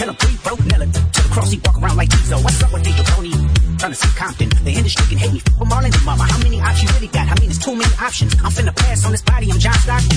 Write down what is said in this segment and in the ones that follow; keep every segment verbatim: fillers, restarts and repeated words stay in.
Tell him free, bro, Nella. To the cross, he walk around like Tizo. What's up with these Tony? Trying to see Compton. The industry can hate me. But Marlon, mama, how many options you really got? I mean, there's too many options. I'm finna pass on this body. I'm John Stockton.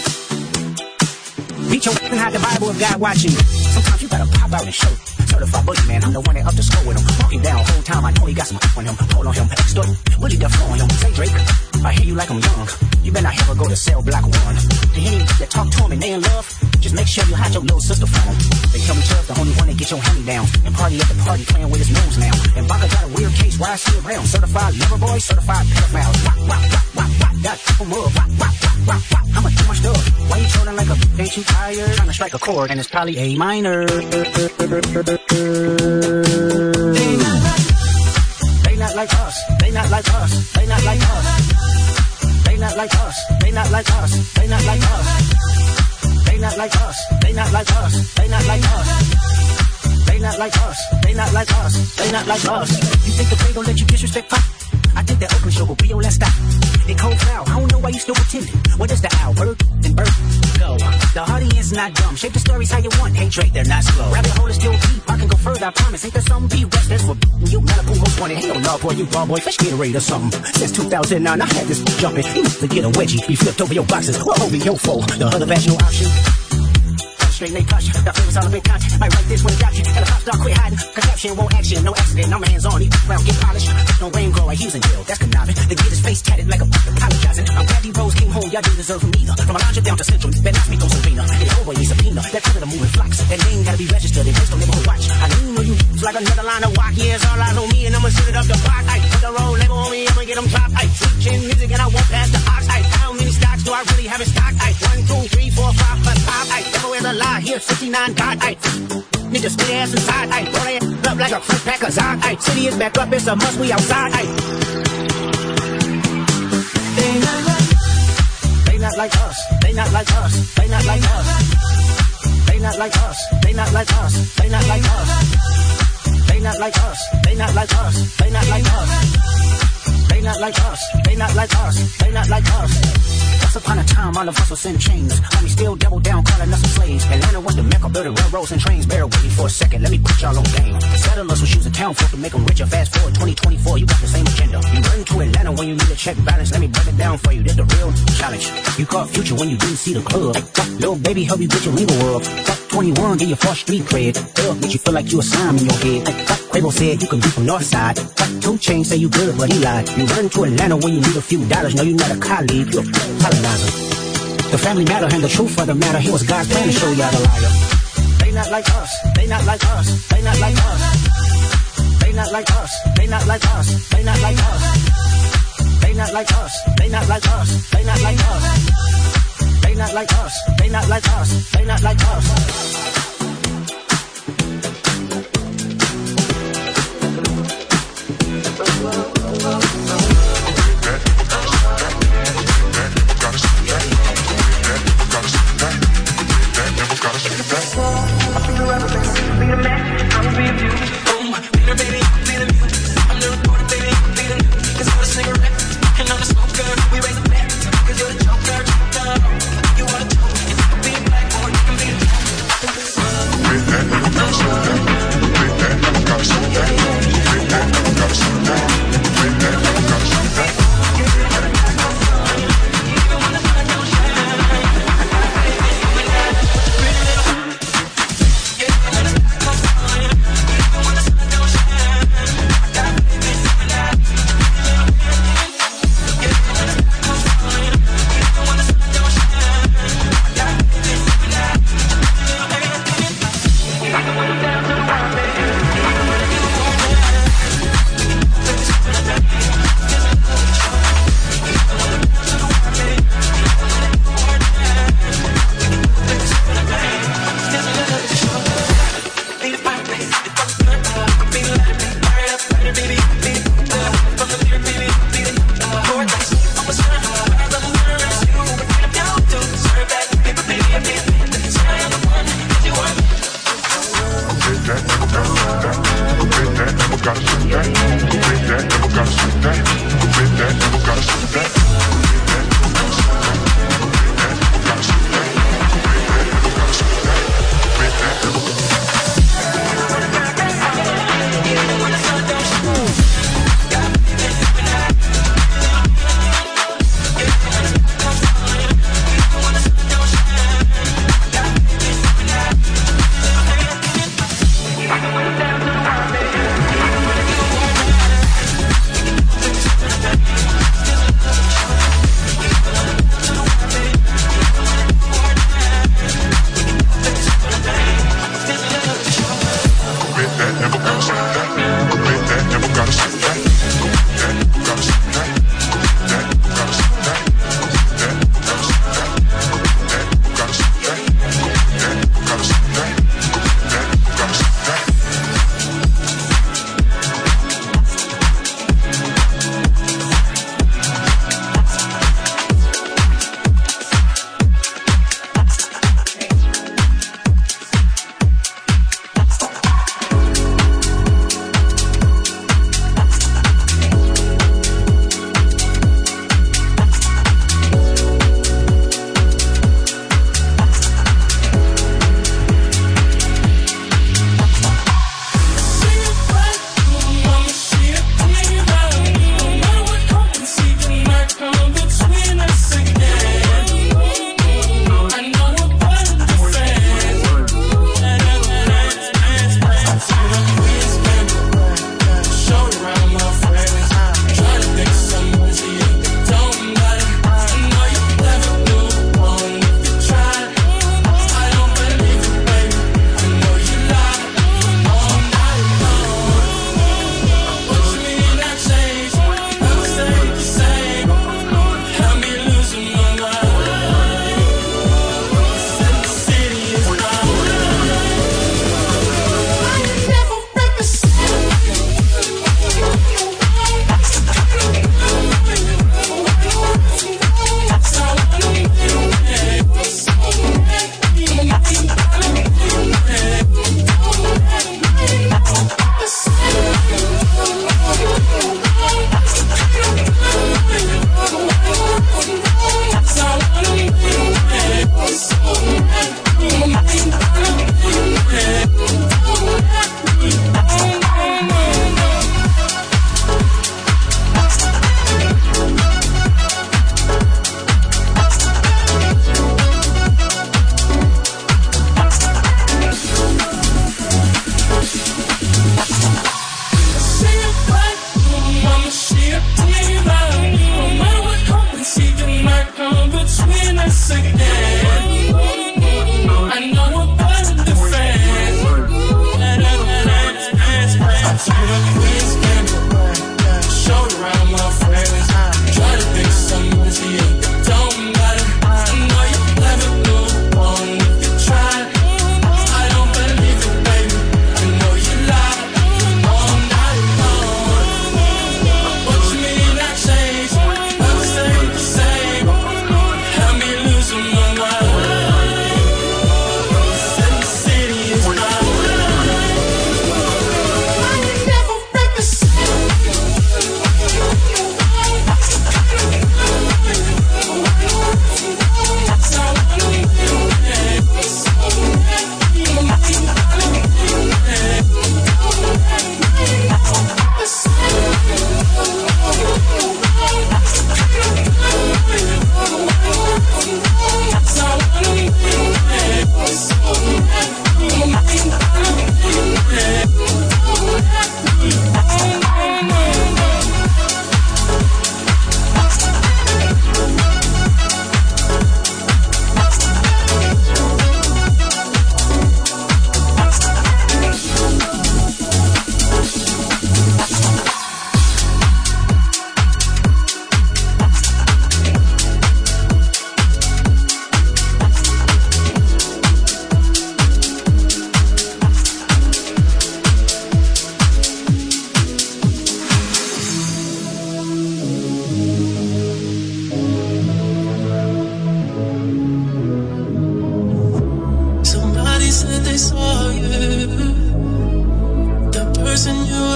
Beat your and hide the Bible if God watching. Sometimes you gotta pop out and show. Certified boogeyman, I'm the one that up the score with him. Walking down whole time, I know he got some on him. Hold on him, extort, Willie the flow on him. Say Drake, I hear you like I'm young. You better not ever go to cell block one. To any that talk to him and they in love, just make sure you hide your little sister from him. They tell me Chubb's the only one that get your hand down. And party at the party playing with his nose now. And Baka got a weird case, why is he around? Certified lover boy, certified pedophile. Wop, wop, wop, wop, wop, got some more. Wop, wop, wop, wop, wop. How much too much stuff? Why you trolling like a ain't you tired? Trying to strike a chord and it's probably A minor. They not like, they not like us. They not like us. They not like us. They not like us. They not like us. They not like us. They not like us. They not like us. They not like us. They not like us. They not like us. They not like us. You think the pay gon' let you disrespect pop? I think that Oakland show will be on that stop. It cold foul. I don't know why you still pretending. What is the owl? Bird and bird. Go. The audience not dumb. Shape the stories how you want. Hey Drake, they're not slow. Rabbit hole is still deep. I can go further. I promise. Ain't there some be rest? That's for you. Malibu most wanted. Hell no, boy, you ball boy. Fresh Gatorade or something. Since two thousand nine, I had this jumping. You used to get a wedgie. You flipped over your boxes. Well, over your foe. The other vaginal option. Straight they touch, the flavors all a bit content. Might write this when it got you. And the pop star quit hiding. Conception won't action, no accident. I'm hands on. He round, get polished. No rain grower, he was in jail. That's conniving. They get his face tatted like a apologizing. I'm glad these Rose came home. Y'all didn't deserve him either. From a lounge down to Central, that not me on Serena. It's over, you subpoena. That cover the moving flocks. That name gotta be registered. They based on neighborhood watch. I didn't know you was like another line of walk. Yeah, it's all eyes on me, and I'ma sit it up the block. I put the road label on me, I'ma get them dropped. I switching music, and I won't pass the ox. I how many stocks do I really have in stock? I one, two, three, four, five, plus five. I never wear the lie. Here, sixty-nine. God, I need to spit ass inside. I throw that up like a fresh pack of Zod. I city is back up, it's a must. We outside. I they not like, they not like us. They not like us. They not like us. They not like us. They not like us. They not like us. They not like us. They not like us. They not like us. They not like us. They not like us. They not like us. Once upon a time, all of us was in chains. Homie still double down, calling us some slaves. Atlanta was the mecca, building railroads and trains. Bear with me for a second, let me put y'all on game. Settlers will choose a town folk to make them richer. Fast forward twenty twenty-four, you got the same agenda. You run to Atlanta when you need a check balance. Let me break it down for you, this the real challenge. You caught Future when you didn't see the club. Little baby help you get your legal world. twenty-one, get your false street cred. Thug make you feel like you a Simon in your head. Quavo said you can be from North Side. Two Chainz say you good, but he lied. You run to Atlanta when you need a few dollars. No, you're not a colleague, you're a colonizer. The family matter and the truth of the matter. Here was God's plan to show y'all the liar. They not like us. They not like us. They not like us. They not like us. They not like us. They not like us. They not like us. They not like us. They not like us. They not like us. They not like us. They not like us. You're the joker, you wanna talk, you wanna be black, or you can be a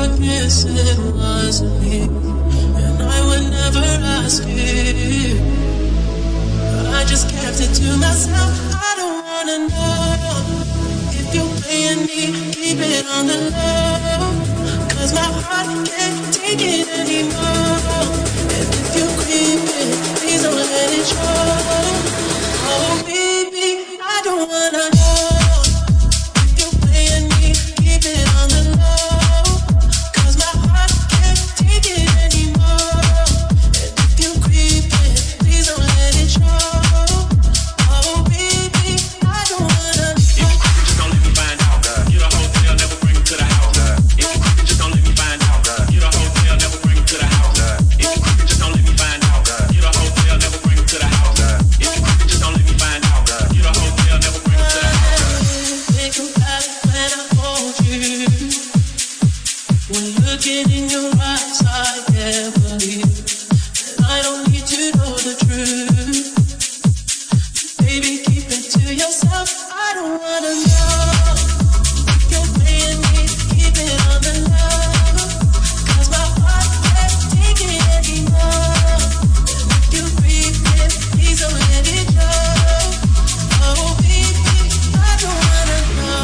guess it wasn't me, and I would never ask you. I just kept it to myself. I don't wanna know if you're playing me. Keep it on the low, 'cause my heart can't take it anymore. And if you're creeping, please don't let it show. Oh baby, I don't wanna know if you're playing me. Keep it on the low, 'cause my heart can't take it anymore. And if you're creeping, please don't let it show. Oh baby, I don't wanna know. If you're creeping, just don't let me find out. Get a hotel, never bring it to the house. If you're creeping, just don't let me find out. Get a hotel, never bring it to the house. If you're creeping, just don't let me find out. Get a hotel, never bring it to the house. If you're creeping, just don't let me find out. Get a hotel, never bring it to the house. Think about it when I hold you. When looking in your eyes, I can't believe that I don't need to know the truth. Baby, keep it to yourself. I don't wanna know if you're playing me. Keep it on the low, 'cause my heart can't take it anymore. And if you breathe it, please don't let it go. Oh baby, I don't wanna know.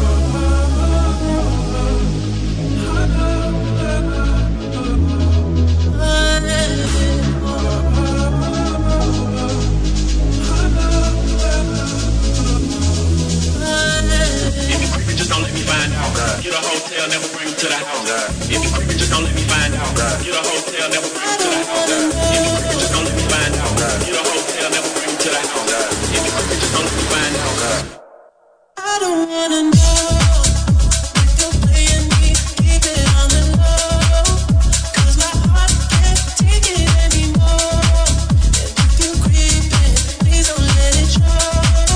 If you creeping, just don't let me find out. Get a hotel, never bring it to the house. If you creeping, just don't let me find out. Get a hotel, never bring it to the house. If you creeping, just don't let me find out. Get a hotel, never bring it to the house. If you creeping, just don't let me find out. I don't wanna know if you're playing me. Keep it on the low, 'cause my heart can't take it anymore. And if you're creeping, please don't let it show.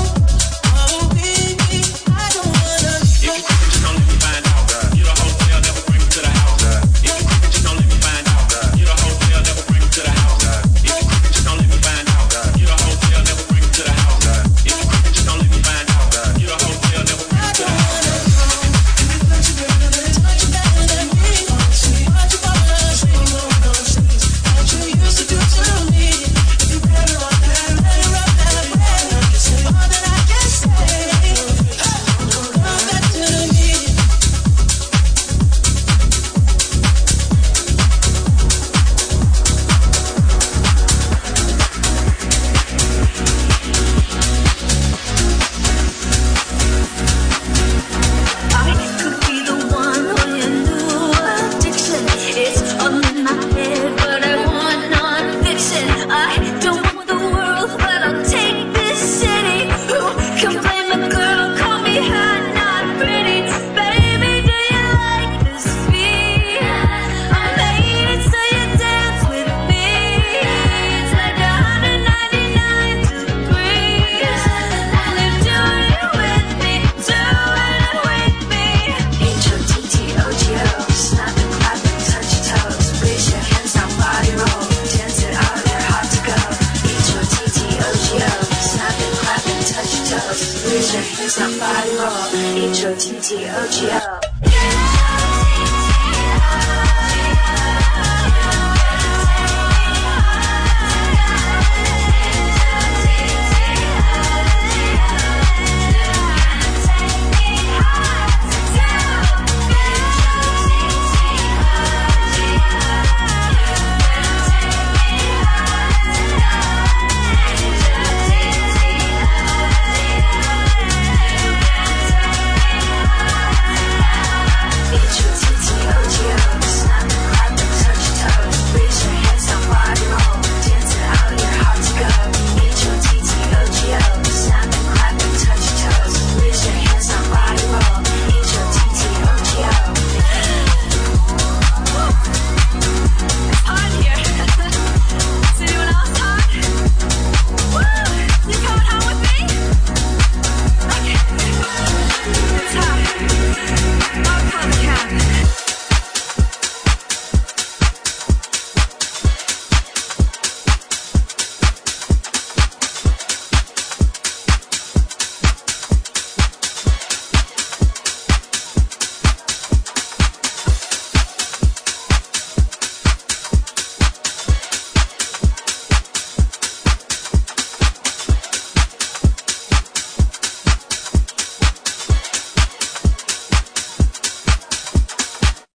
Oh baby, I don't wanna know. If you're creeping, just don't let me find out. Get a hotel, never bring it to the house. If you're creeping, just don't let me find out. Get a hotel, never bring it to the house. If you're creeping, just don't let me find out. Get a hotel, never bring it to the house. If you're creeping, just don't let me find out. Get a hotel, never bring it to the house. Somebody roll, H O T T O